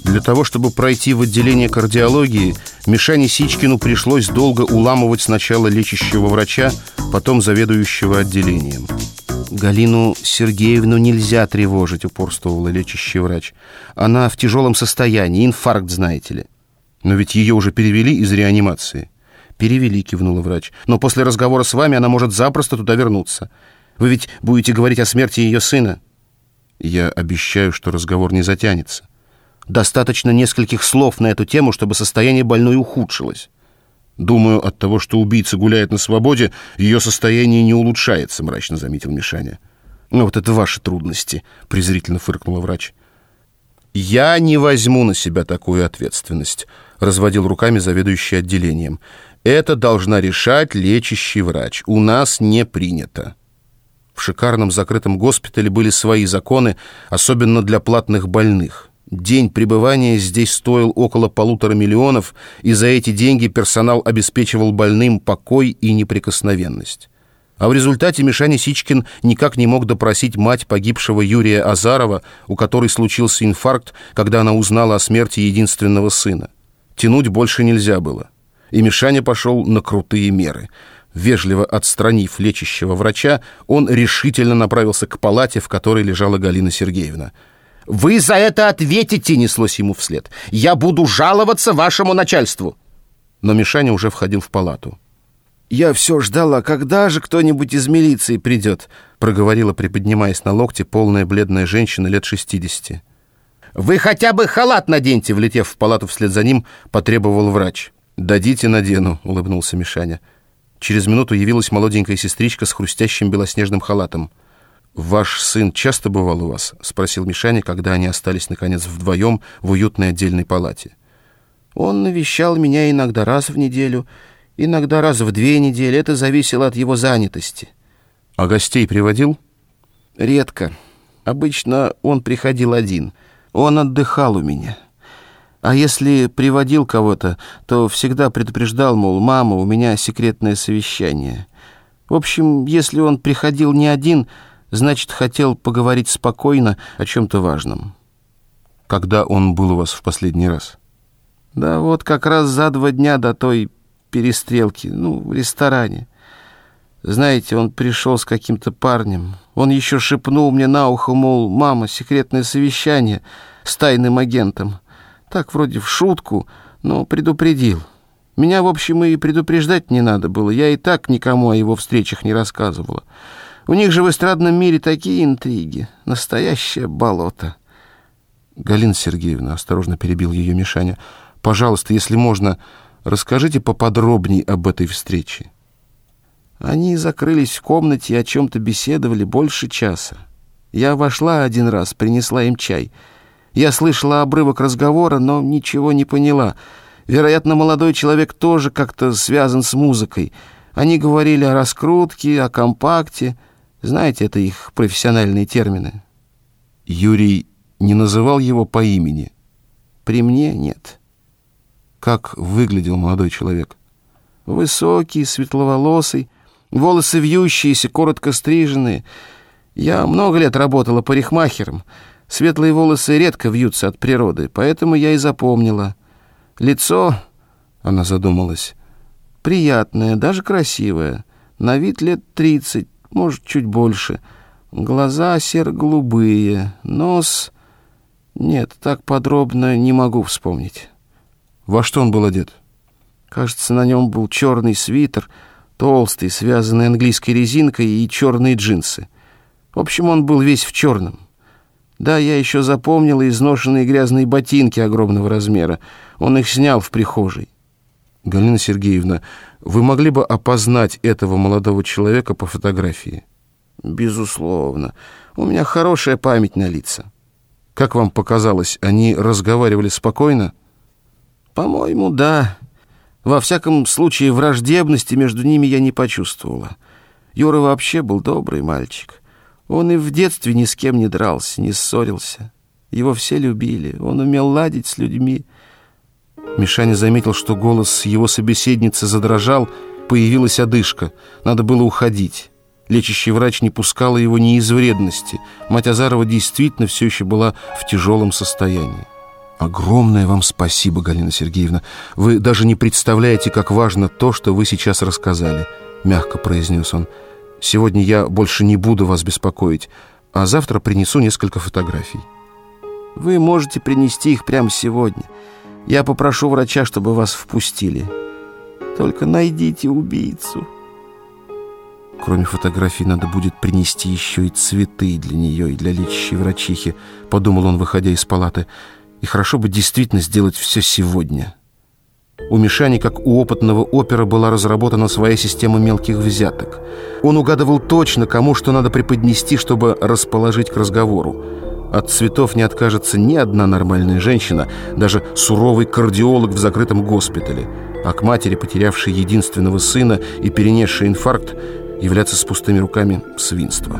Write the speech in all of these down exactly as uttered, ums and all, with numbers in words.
Для того, чтобы пройти в отделение кардиологии, Мишане Сичкину пришлось долго уламывать сначала лечащего врача, потом заведующего отделением. «Галину Сергеевну нельзя тревожить», — упорствовала лечащий врач. «Она в тяжелом состоянии, инфаркт, знаете ли». «Но ведь ее уже перевели из реанимации». «Перевели», — кивнула врач. «Но после разговора с вами она может запросто туда вернуться. Вы ведь будете говорить о смерти ее сына». «Я обещаю, что разговор не затянется». «Достаточно нескольких слов на эту тему, чтобы состояние больной ухудшилось». «Думаю, от того, что убийца гуляет на свободе, ее состояние не улучшается», — мрачно заметил Мишаня. «Ну вот это ваши трудности», — презрительно фыркнула врач. «Я не возьму на себя такую ответственность», — разводил руками заведующий отделением. «Это должна решать лечащий врач. У нас не принято». В шикарном закрытом госпитале были свои законы, особенно для платных больных. День пребывания здесь стоил около полутора миллионов, и за эти деньги персонал обеспечивал больным покой и неприкосновенность. А в результате Мишаня Сичкин никак не мог допросить мать погибшего Юрия Азарова, у которой случился инфаркт, когда она узнала о смерти единственного сына. Тянуть больше нельзя было, и Мишаня пошел на крутые меры. Вежливо отстранив лечащего врача, он решительно направился к палате, в которой лежала Галина Сергеевна. «Вы за это ответите!» — неслось ему вслед. «Я буду жаловаться вашему начальству!» Но Мишаня уже входил в палату. «Я все ждала, когда же кто-нибудь из милиции придет», — проговорила, приподнимаясь на локте, полная бледная женщина лет шестидесяти. «Вы хотя бы халат наденьте!» — влетев в палату вслед за ним, потребовал врач. «Дадите, надену», — улыбнулся Мишаня. Через минуту явилась молоденькая сестричка с хрустящим белоснежным халатом. «Ваш сын часто бывал у вас?» — спросил Мишаня, когда они остались, наконец, вдвоем в уютной отдельной палате. «Он навещал меня иногда раз в неделю, иногда раз в две недели. Это зависело от его занятости». «А гостей приводил?» «Редко. Обычно он приходил один. Он отдыхал у меня. А если приводил кого-то, то всегда предупреждал, мол, мама, у меня секретное совещание. В общем, если он приходил не один, значит, хотел поговорить спокойно о чем-то важном». «Когда он был у вас в последний раз?» «Да вот как раз за два дня до той перестрелки, ну, в ресторане. Знаете, он пришел с каким-то парнем. Он еще шепнул мне на ухо, мол, мама, секретное совещание с тайным агентом. Так вроде в шутку, но предупредил. Меня, в общем, и предупреждать не надо было. Я и так никому о его встречах не рассказывала. У них же в эстрадном мире такие интриги. Настоящее болото». «Галина Сергеевна», — осторожно перебил ее Мишаня, — «пожалуйста, если можно, расскажите поподробнее об этой встрече». Они закрылись в комнате и о чем-то беседовали больше часа. Я вошла один раз, принесла им чай. Я слышала обрывок разговора, но ничего не поняла. Вероятно, молодой человек тоже как-то связан с музыкой. Они говорили о раскрутке, о компакте. Знаете, это их профессиональные термины. «Юрий не называл его по имени?» «При мне нет». «Как выглядел молодой человек?» «Высокий, светловолосый, волосы вьющиеся, коротко стриженные. Я много лет работала парикмахером. Светлые волосы редко вьются от природы, поэтому я и запомнила. Лицо...» — она задумалась. «Приятное, даже красивое. На вид лет тридцать, может, чуть больше. Глаза серо-голубые, нос... Нет, так подробно не могу вспомнить». «Во что он был одет?» «Кажется, на нем был черный свитер, толстый, связанный английской резинкой, и черные джинсы. В общем, он был весь в черном. Да, я еще запомнила изношенные грязные ботинки огромного размера. Он их снял в прихожей». «Галина Сергеевна, вы могли бы опознать этого молодого человека по фотографии?» «Безусловно. У меня хорошая память на лица». «Как вам показалось, они разговаривали спокойно?» «По-моему, да. Во всяком случае, враждебности между ними я не почувствовала. Юра вообще был добрый мальчик. Он и в детстве ни с кем не дрался, не ссорился. Его все любили. Он умел ладить с людьми». Мишаня заметил, что голос его собеседницы задрожал, появилась одышка. Надо было уходить. Лечащий врач не пускала его ни из вредности. Мать Азарова действительно все еще была в тяжелом состоянии. Огромное вам спасибо, Галина Сергеевна. Вы даже не представляете, как важно то, что вы сейчас рассказали, мягко произнес он. Сегодня я больше не буду вас беспокоить, а завтра принесу несколько фотографий. Вы можете принести их прямо сегодня. Я попрошу врача, чтобы вас впустили. Только найдите убийцу. Кроме фотографий надо будет принести еще и цветы для нее и для лечащей врачихи, подумал он, выходя из палаты. И хорошо бы действительно сделать все сегодня. У Мишани, как у опытного опера, была разработана своя система мелких взяток. Он угадывал точно, кому что надо преподнести, чтобы расположить к разговору. От цветов не откажется ни одна нормальная женщина, даже суровый кардиолог в закрытом госпитале. А к матери, потерявшей единственного сына и перенесшей инфаркт, являться с пустыми руками – свинство.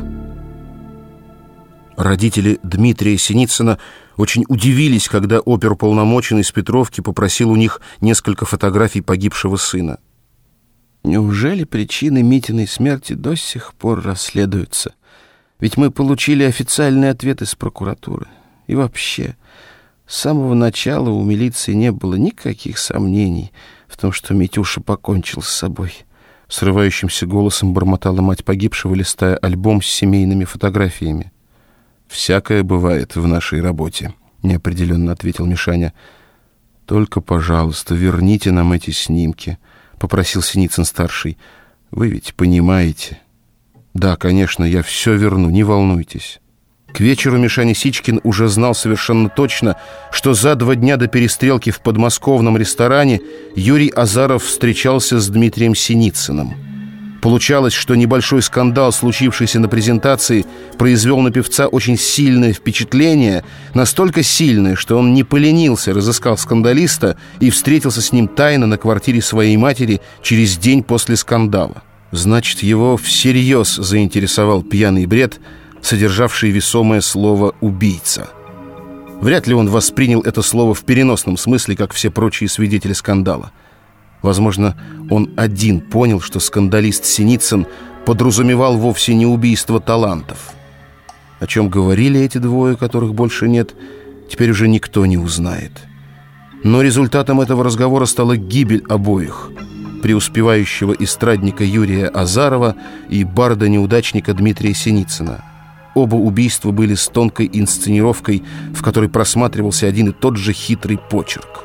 Родители Дмитрия Синицына очень удивились, когда оперуполномоченный из Петровки попросил у них несколько фотографий погибшего сына. Неужели причины Митиной смерти до сих пор расследуются? Ведь мы получили официальный ответ из прокуратуры. И вообще, с самого начала у милиции не было никаких сомнений в том, что Митюша покончил с собой. Срывающимся голосом бормотала мать погибшего, листая альбом с семейными фотографиями. «Всякое бывает в нашей работе», — неопределенно ответил Мишаня. «Только, пожалуйста, верните нам эти снимки», — попросил Синицын-старший. «Вы ведь понимаете». «Да, конечно, я все верну, не волнуйтесь». К вечеру Мишаня Сичкин уже знал совершенно точно, что за два дня до перестрелки в подмосковном ресторане Юрий Азаров встречался с Дмитрием Синицыным. Получалось, что небольшой скандал, случившийся на презентации, произвел на певца очень сильное впечатление, настолько сильное, что он не поленился, разыскал скандалиста и встретился с ним тайно на квартире своей матери через день после скандала. Значит, его всерьез заинтересовал пьяный бред, содержавший весомое слово «убийца». Вряд ли он воспринял это слово в переносном смысле, как все прочие свидетели скандала. Возможно, он один понял, что скандалист Синицын подразумевал вовсе не убийство талантов. О чем говорили эти двое, которых больше нет, теперь уже никто не узнает. Но результатом этого разговора стала гибель обоих: преуспевающего эстрадника Юрия Азарова и барда-неудачника Дмитрия Синицына. Оба убийства были с тонкой инсценировкой, в которой просматривался один и тот же хитрый почерк.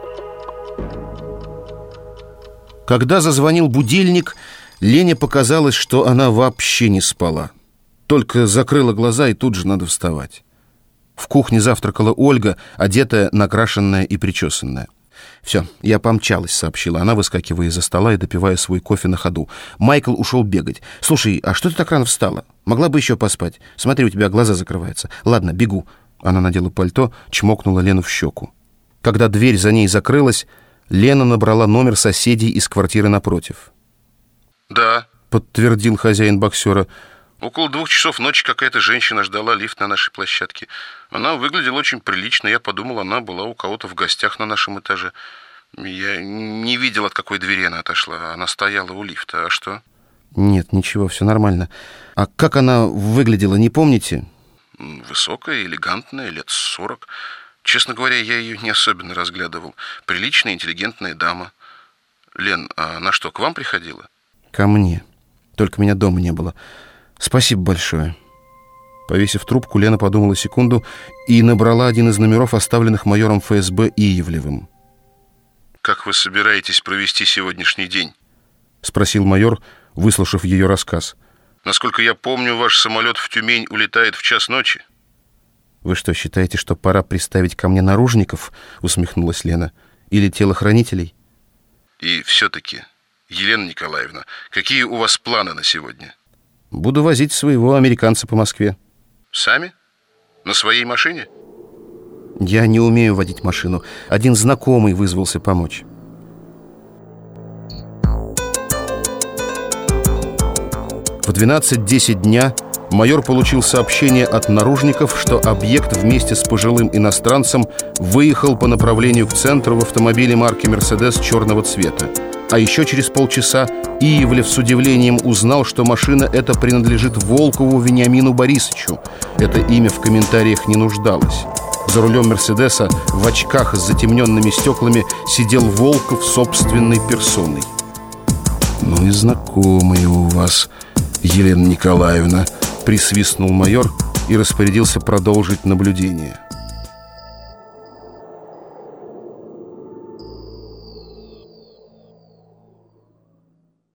Когда зазвонил будильник, Лене показалось, что она вообще не спала. Только закрыла глаза, и тут же надо вставать. В кухне завтракала Ольга, одетая, накрашенная и причесанная. «Все, я помчалась», — сообщила она, выскакивая из-за стола и допивая свой кофе на ходу. «Майкл ушел бегать. Слушай, а что ты так рано встала? Могла бы еще поспать. Смотри, у тебя глаза закрываются. Ладно, бегу». Она надела пальто, чмокнула Лену в щеку. Когда дверь за ней закрылась, Лена набрала номер соседей из квартиры напротив. «Да», — подтвердил хозяин боксера. «Около двух часов ночи какая-то женщина ждала лифт на нашей площадке. Она выглядела очень прилично. Я подумал, она была у кого-то в гостях на нашем этаже. Я не видел, от какой двери она отошла. Она стояла у лифта. А что?» «Нет, ничего, все нормально. А как она выглядела, не помните?» «Высокая, элегантная, лет сорок. Честно говоря, я ее не особенно разглядывал. Приличная, интеллигентная дама. Лен, а она что, к вам приходила?» «Ко мне. Только меня дома не было. Спасибо большое». Повесив трубку, Лена подумала секунду и набрала один из номеров, оставленных майором эф эс бэ Иевлевым. «Как вы собираетесь провести сегодняшний день?» — спросил майор, выслушав ее рассказ. «Насколько я помню, ваш самолет в Тюмень улетает в час ночи». «Вы что, считаете, что пора приставить ко мне наружников?» — усмехнулась Лена. «Или телохранителей?» «И все-таки, Елена Николаевна, какие у вас планы на сегодня?» «Буду возить своего американца по Москве». «Сами? На своей машине?» «Я не умею водить машину. Один знакомый вызвался помочь». В двенадцать десять дня майор получил сообщение от наружников, что объект вместе с пожилым иностранцем выехал по направлению к центру в автомобиле марки «Мерседес» черного цвета. А еще через полчаса Иевлев с удивлением узнал, что машина эта принадлежит Волкову Вениамину Борисовичу. Это имя в комментариях не нуждалось. За рулем «Мерседеса» в очках с затемненными стеклами сидел Волков собственной персоной. «Ну и знакомые у вас, Елена Николаевна», — присвистнул майор и распорядился продолжить наблюдение.